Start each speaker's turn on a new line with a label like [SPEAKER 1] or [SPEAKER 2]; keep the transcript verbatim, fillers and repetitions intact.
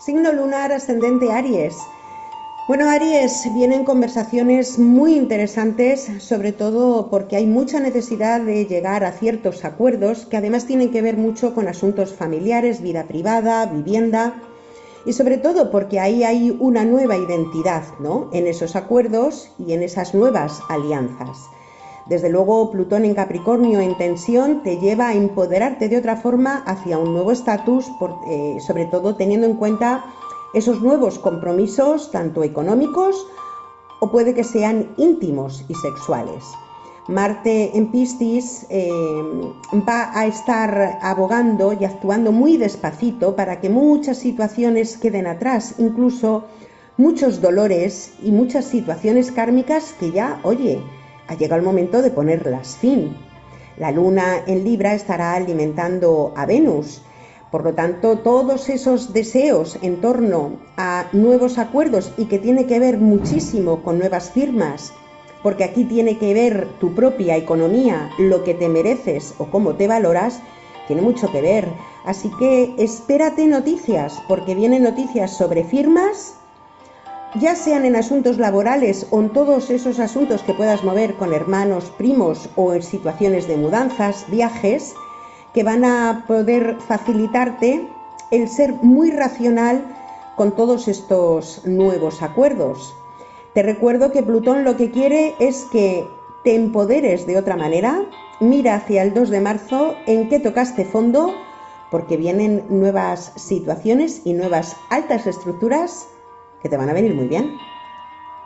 [SPEAKER 1] Signo lunar ascendente Aries. Bueno, Aries, vienen conversaciones muy interesantes, sobre todo porque hay mucha necesidad de llegar a ciertos acuerdos que además tienen que ver mucho con asuntos familiares, vida privada, vivienda y sobre todo porque ahí hay una nueva identidad, ¿no?, en esos acuerdos y en esas nuevas alianzas. Desde luego, Plutón en Capricornio en tensión te lleva a empoderarte de otra forma hacia un nuevo estatus, eh, sobre todo teniendo en cuenta esos nuevos compromisos, tanto económicos o puede que sean íntimos y sexuales. Marte en Piscis eh, va a estar abogando y actuando muy despacito para que muchas situaciones queden atrás, incluso muchos dolores y muchas situaciones kármicas que ya, oye, ha llegado el momento de ponerlas fin. La luna en Libra estará alimentando a Venus. Por lo tanto, todos esos deseos en torno a nuevos acuerdos y que tiene que ver muchísimo con nuevas firmas, porque aquí tiene que ver tu propia economía, lo que te mereces o cómo te valoras, tiene mucho que ver. Así que espérate noticias, porque vienen noticias sobre firmas, ya sean en asuntos laborales o en todos esos asuntos que puedas mover con hermanos, primos o en situaciones de mudanzas, viajes, que van a poder facilitarte el ser muy racional con todos estos nuevos acuerdos. Te recuerdo que Plutón lo que quiere es que te empoderes de otra manera. Mira hacia el dos de marzo en qué tocaste fondo, porque vienen nuevas situaciones y nuevas altas estructuras que te van a venir muy bien.